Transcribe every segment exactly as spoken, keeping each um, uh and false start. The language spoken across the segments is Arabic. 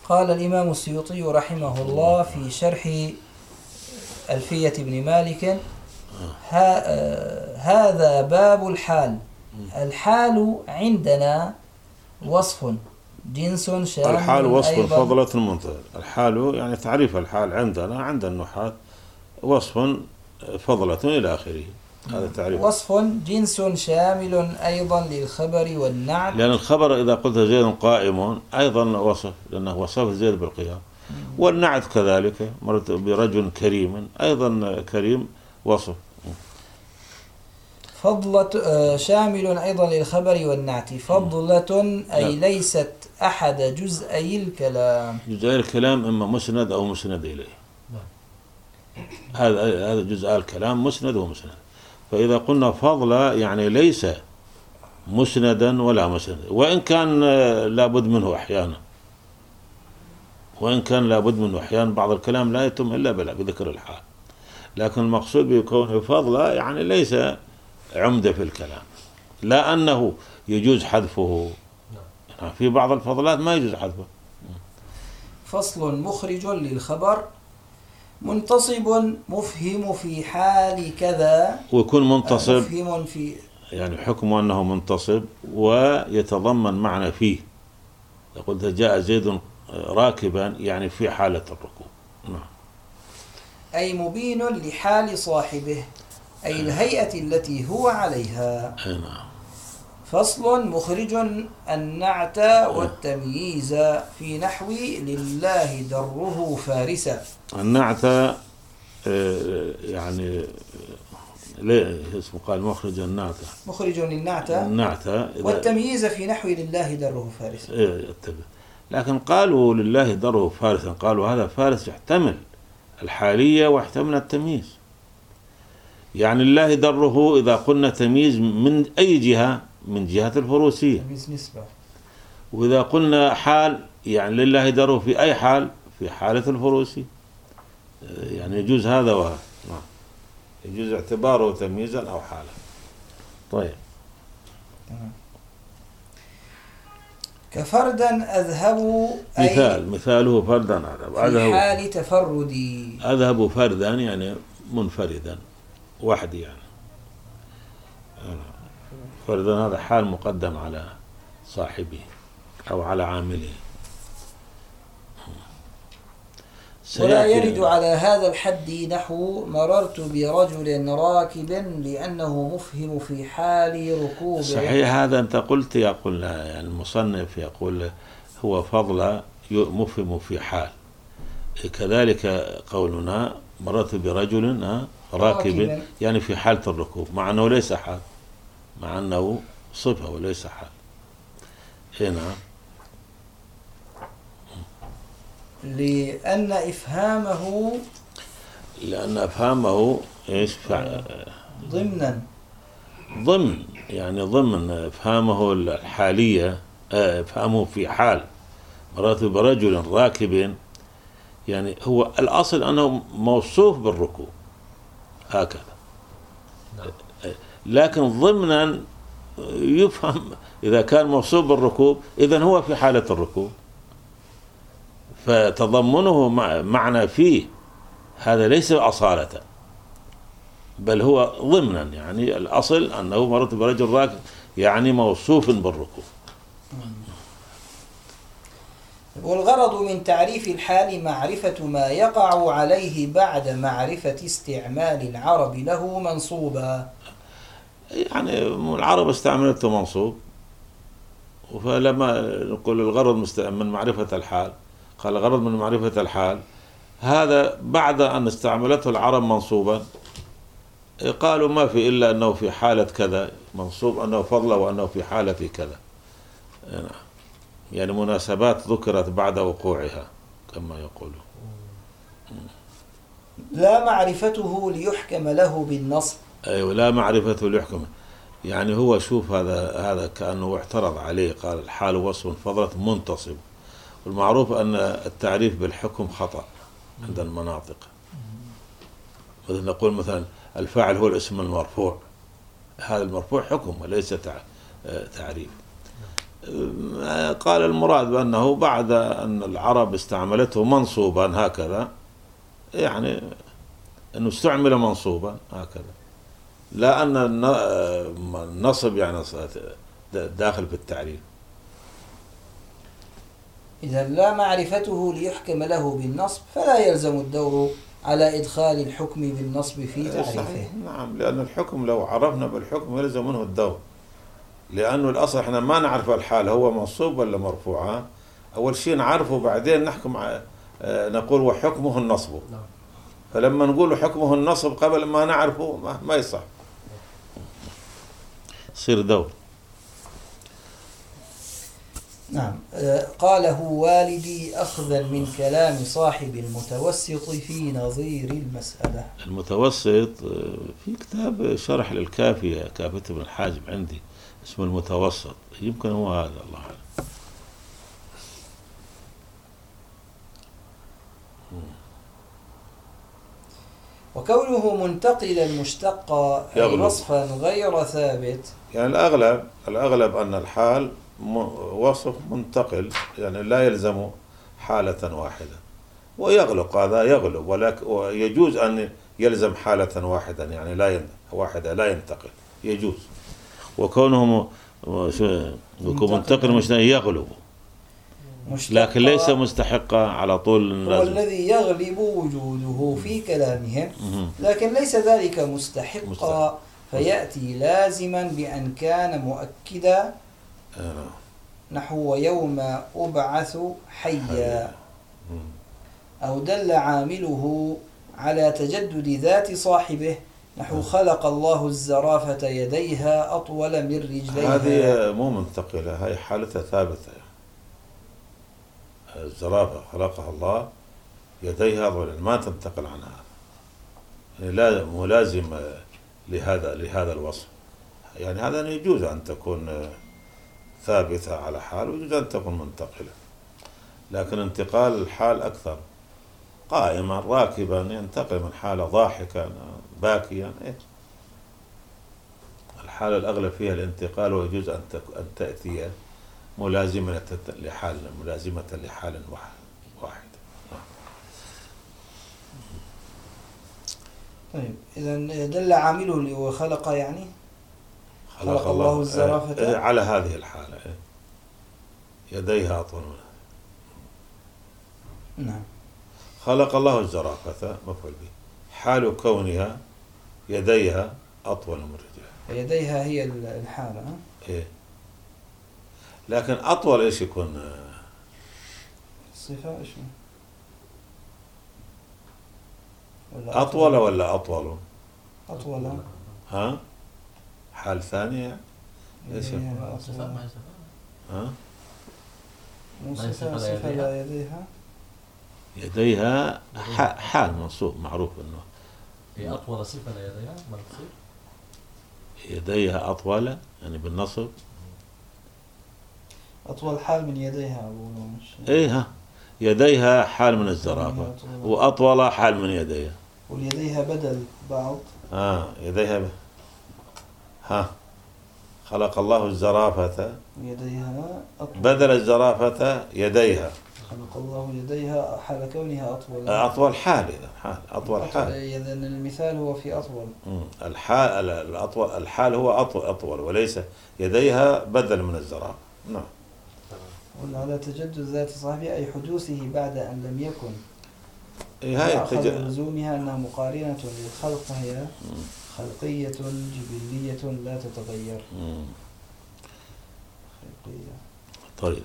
قال الإمام السيوطي رحمه الله في شرح ألفية ابن مالك: هذا باب الحال. الحال عندنا وصف جنس شامل. الحال وصف فضلة منتظر. الحال يعني تعريف الحال عندنا عند النحاة وصف فضلة إلى آخره. هذا تعريف. وصف جنس شامل أيضا للخبر والنعت، لأن الخبر إذا قلت زيد قائم أيضا وصف، لأنه وصف زيد بالقيام. والنعت كذلك، مرت برجل كريم أيضا كريم وصف. فضلة شامل أيضا للخبر والنعت. فضلة أي ليست أحد جزئي الكلام. جزئي الكلام إما مسند أو مسند إليه. هذا هذا جزء الكلام مسند ومسند. فإذا قلنا فضلة يعني ليس مسندا ولا مسند، وإن كان لابد منه أحيانا، وإن كان لابد منه أحيانا بعض الكلام لا يتم إلا بذكر الحال، لكن المقصود بكونه فضلة يعني ليس عمدة في الكلام، لا أنه يجوز حذفه. يعني في بعض الفضلات ما يجوز حذفه. فصل مخرج للخبر: منتصب مفهم في حال كذا. ويكون منتصب مفهم في يعني حكمه أنه منتصب ويتضمن معنى فيه. قلت جاء زيد راكبا يعني في حالة الركوب. نعم. أي مبين لحال صاحبه، أي الهيئة التي هو عليها. نعم. فصل مخرج النعت والتمييز في نحو لله دره فارسا. النعت يعني ليه اسمه قال مخرج النعت، مخرج للنعت النعت والتمييز في نحو لله دره فارسا. إيه لكن قالوا لله دره فارسا، قالوا هذا فارس يحتمل الحالية ويحتمل التمييز. يعني الله دره إذا قلنا تمييز من أي جهة؟ من جهة الفروسية. تمييز نسبة. وإذا قلنا حال يعني لله دره في أي حال؟ في حالة الفروسية. يعني يجوز هذا وهذا. نعم. يجوز اعتباره تمييزا أو حالا. طيب. تمام. كفردا أذهب مثال مثاله فردا أذهب في حال تفردي. أذهب فردا يعني منفردا وحدي، يعني فردا هذا حال مقدم على صاحبه أو على عامله. ولا يرد على هذا الحد نحو مررت برجل راكب لأنه مفهم في حال ركوبه. صحيح. هذا أنت قلت يقول يعني المصنف يقول هو فضل مفهم في حال. كذلك قولنا مررت برجل راكب يعني في حالة الركوب، مع أنه ليس حال، مع أنه صفة وليس حال. هنا لأن إفهامه لأن إفهامه إيش ضمنا ضمن يعني ضمن إفهامه الحالية، إفهامه في حال مررت برجل راكب يعني هو الأصل أنه موصوف بالركوب هكذا، لكن ضمنا يفهم إذا كان موصوف بالركوب إذن هو في حالة الركوب، فتضمنه معنى فيه هذا ليس أصالة بل هو ضمنا. يعني الأصل أنه مررت برجل راكب يعني موصوف بالركوب. والغرض من تعريف الحال معرفة ما يقع عليه بعد معرفة استعمال العرب له منصوبا. يعني العرب استعملته منصوب، فلما نقول الغرض من معرفة الحال قال الغرض من معرفة الحال هذا بعد أن استعملته العرب منصوبا، قالوا ما في إلا أنه في حالة كذا منصوب، أنه فضل وأنه في حالة كذا، يعني مناسبات ذكرت بعد وقوعها كما يقولون. لا معرفته ليحكم له بالنصب. أيوة لا معرفته ليحكم، يعني هو شوف هذا هذا كأنه اعترض عليه قال الحال وصف فضلة منتصب، والمعروف أن التعريف بالحكم خطأ عند المناطق. مثل نقول مثلا الفاعل هو الاسم المرفوع، هذا المرفوع حكم وليس تعريف. قال المراد بأنه بعد أن العرب استعملته منصوبا هكذا، يعني أنه استعمل منصوبا هكذا، لا أن النصب يعني داخل في التعريف. إذا لا معرفته ليحكم له بالنصب فلا يلزم الدور على إدخال الحكم بالنصب في تعريفه. نعم، لأن الحكم لو عرفنا بالحكم يلزم منه الدور، لأنه الأصل إحنا ما نعرف الحال هو منصوب ولا مرفوع. أول شيء نعرفه بعدين نحكم ع... نقول وحكمه النصب. فلما نقول حكمه النصب قبل ما نعرفه ما, ما يصح، يصير دور. نعم. قاله والدي أخذا من كلام صاحب المتوسط في نظير المسألة. المتوسط في كتاب شرح للكافية كافية ابن الحاجب عندي اسمه المتوسط، يمكن هو هذا، الله أعلم. وكونه منتقلا مشتقا أي وصفا غير ثابت، يعني الأغلب الأغلب أن الحال وصف منتقل، يعني لا يلزم حالة واحدة، ويغلق هذا يغلب، ولكن ويجوز أن يلزم حالة واحدة، يعني لا واحدة لا ينتقل، يجوز. وكونه منتقل مشتق يغلب، لكن ليس مستحقا على طول. هو الذي يغلب وجوده في كلامهم، لكن ليس ذلك مستحقا، فيأتي لازما بأن كان مؤكدا، نحو يوم أبعث حيا، أو دل عامله على تجدد ذات صاحبه، نحو خلق الله الزرافة يديها أطول من رجليها. هذه مو منتقلة، هاي حالتها ثابتة. الزرافة خلقها الله يديها أطول، ما تنتقل عنها، يعني لا ملازم لهذا لهذا الوصف. يعني هذا يجوز أن تكون ثابتة على حال، ويجوز أن تكون منتقلة، لكن انتقال الحال أكثر. قائما راكبا ينتقل من حالة ضاحكا باكيا، إيه؟ الحالة الأغلب فيها الانتقال، ويجوز أن أن تأتي ملازمة لحال ملازمة لحال واحد. طيب، إذا دل عامله اللي هو خلق، يعني خلق, خلق الله, الله الزرافة على هذه الحالة، يديها أطول منها. نعم. خلق الله الزرافة مفعول به، حال كونها يديها أطول من رجلها. يديها هي الحالة. إيه، لكن أطول إيش يكون؟ الصفة إيش؟ ولا أطول ولا أطول؟ أطول. ها؟ حال ثانية إيش؟ ها؟ صفة صفة لا يديها. يديها حال منصوب معروف إنه. هي أطول صفة لا يديها ما تصير؟ يديها أطول يعني بالنصب. أطول حال من يديها أقول. إيه ها، يديها حال من الزرافة، وأطول حال من يديها. واليديها بدل بعض. آه يديها ب... ها خلق الله الزرافة يديها أطول. بدل الزرافة يديها. خلق الله يديها حال كونها أطول. أطول حال إذا حال أطول حال. إذا المثال هو في أطول. الحال الأطول الحال هو أطول أطول وليس يديها بدل من الزرافة. نعم. على تجدد ذات صاحبه أي حدوثه بعد أن لم يكن. إيه هاي أخذ لزومها أنها مقارنة للخلق، فهي خلقية جبلية لا تتغير. خلقية. طيب.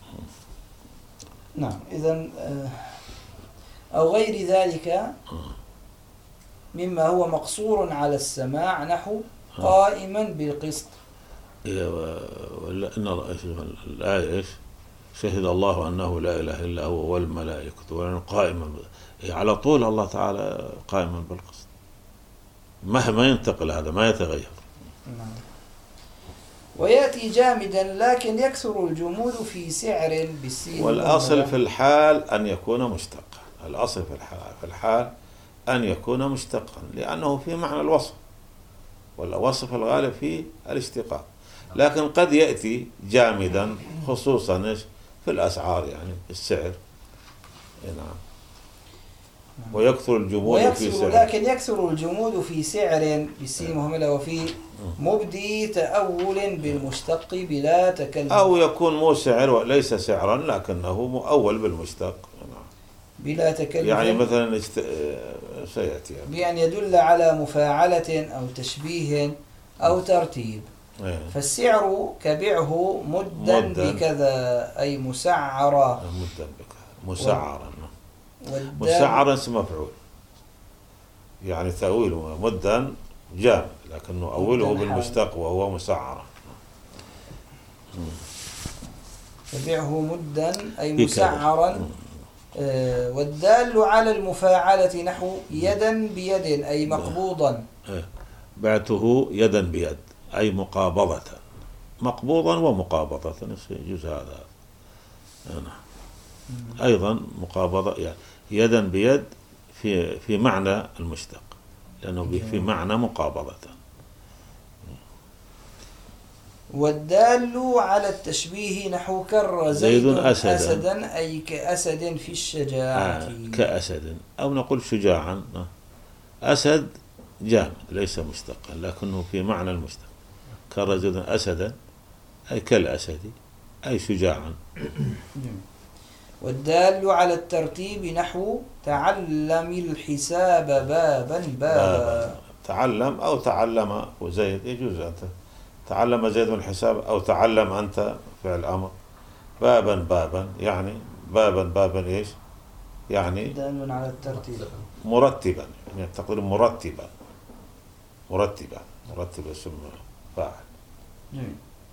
نعم. إذن أو غير ذلك مما هو مقصور على السماع، نحو قائما بالقسط. ولا إن الآية إيش؟ شهد الله أنه لا إله إلا هو والملائكة وأنه قائما، على طول الله تعالى قائما بالقسط، مهما ينتقل هذا ما يتغير. نعم. ويأتي جامدا لكن يكثر الجمود في سعر بالسين. والأصل في الحال أن يكون مشتقا، الأصل في الحال في الحال أن يكون مشتقا، لأنه في معنى الوصف، والوصف الغالب فيه الاشتقاق. لكن قد يأتي جامدا خصوصا إيش في الأسعار، يعني السعر. نعم. ويكثر الجمود في ويكثر سعر، لكن يكثر الجمود في سعر بالسين مهملة وفي مبدي تأول بالمشتق بلا تكلف، أو يكون مو سعر وليس سعرا لكنه مؤول بالمشتق. نعم. بلا تكلف، يعني مثلا است... سيأتي يعني. بأن يدل على مفاعلة أو تشبيه أو ترتيب. إيه. فالسعر كبعه مدا مداً. بكذا أي مسعرا. مدا بكذا مسعرا. والدال مسعرا اسم مفعول، يعني تأويله مدا جامد لكنه أوله مداً بالمشتق وهو مسعرا. كبعه مدا أي بكذا. مسعرا. آه، والدال على المفاعلة نحو يدا بيد أي مقبوضا. إيه. بعته يدا بيد أي مقابضة، مقبوضا ومقابضة يجوز هذا. أنا. أيضا مقابضة يعني يدا بيد في في معنى المشتق، لأنه في معنى مقابضة. والدال على التشبيه نحو كر زيد زيد أسداً. أسدا أي كأسد في الشجاعة. آه كأسد، أو نقول شجاعا. أسد جامد ليس مشتقا لكنه في معنى المشتق. كر زيد أسدا أي كالأسد أي شجاعا. والدال على الترتيب نحو تعلم الحساب بابا بابا. بابا. تعلم أو تعلم وزيد يجوز أنت تعلم زيد الحساب أو تعلم أنت فعل أمر. بابا بابا يعني بابا بابا إيش يعني دال على الترتيب مرتبا، يعني تقدير مرتبا مرتبا مرتبا اسم فاعل. جميل.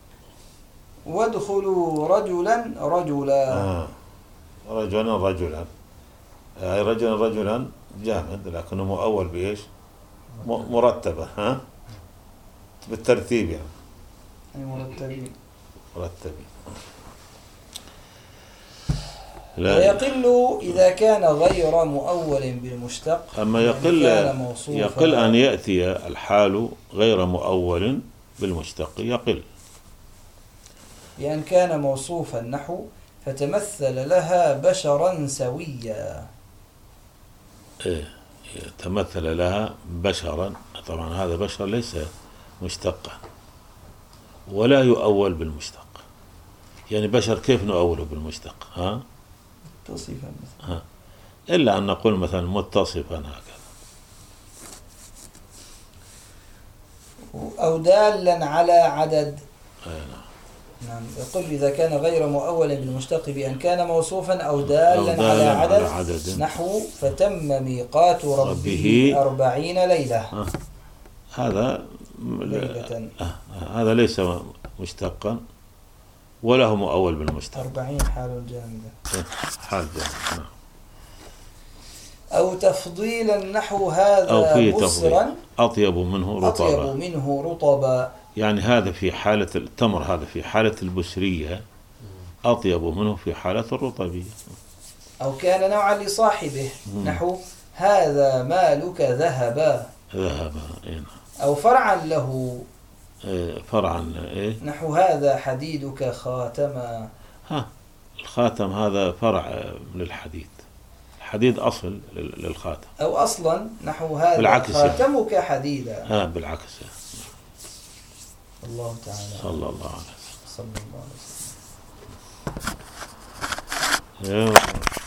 وادخلوا رجلا رجلا. آه. رجلا رجلا أي رجلا رجلا جامد لكنه مؤول بإيش م- مرتبة. ها بالترتيب يعني أي مرتبين. مرتبين. ويقل إذا كان غير مؤول بالمشتق. أما يقل يقل أن يأتي الحال غير مؤول بالمشتق، يقل بأن كان موصوفا نحو فتمثل لها بشرا سويا. إيه تمثل لها بشرا، طبعا هذا بشر ليس مشتقا ولا يؤول بالمشتق. يعني بشر كيف نؤوله بالمشتق؟ ها متصفا مثلا. ها إلا أن نقول مثلا متصفا هكذا، أو دالا على عدد. أي نعم. نعم. يقول إذا كان غير مؤول بالمشتق بأن كان موصوفا أو أو دالا, دالاً على, على عدد. عدد. نحو فتم ميقات ربه, ربه أربعين ليلة. ها. هذا ليلة. آه. هذا ليس مشتقا ولا هو مؤول بالمشتق. أربعين حال الجامدة. حال جامد. نعم. أو تفضيلا نحو هذا أو في بصرا تفضيل أطيب منه رطبا. أطيب منه رطبا. يعني هذا في حالة التمر، هذا في حالة البسرية أطيب منه في حالة الرطبية. أو كان نوعا لصاحبه نحو هذا مالك ذهبا. ذهبا. إيه. أو فرعا له إيه فرعا. إيه؟ نحو هذا حديدك خاتما. ها الخاتم هذا فرع من الحديد، الحديد أصل للخاتم. أو أصلا نحو هذا بالعكس خاتمك يعني. حديدا. ها بالعكس. الله تعالى صلى الله عليه وسلم. صلى الله عليه وسلم. يا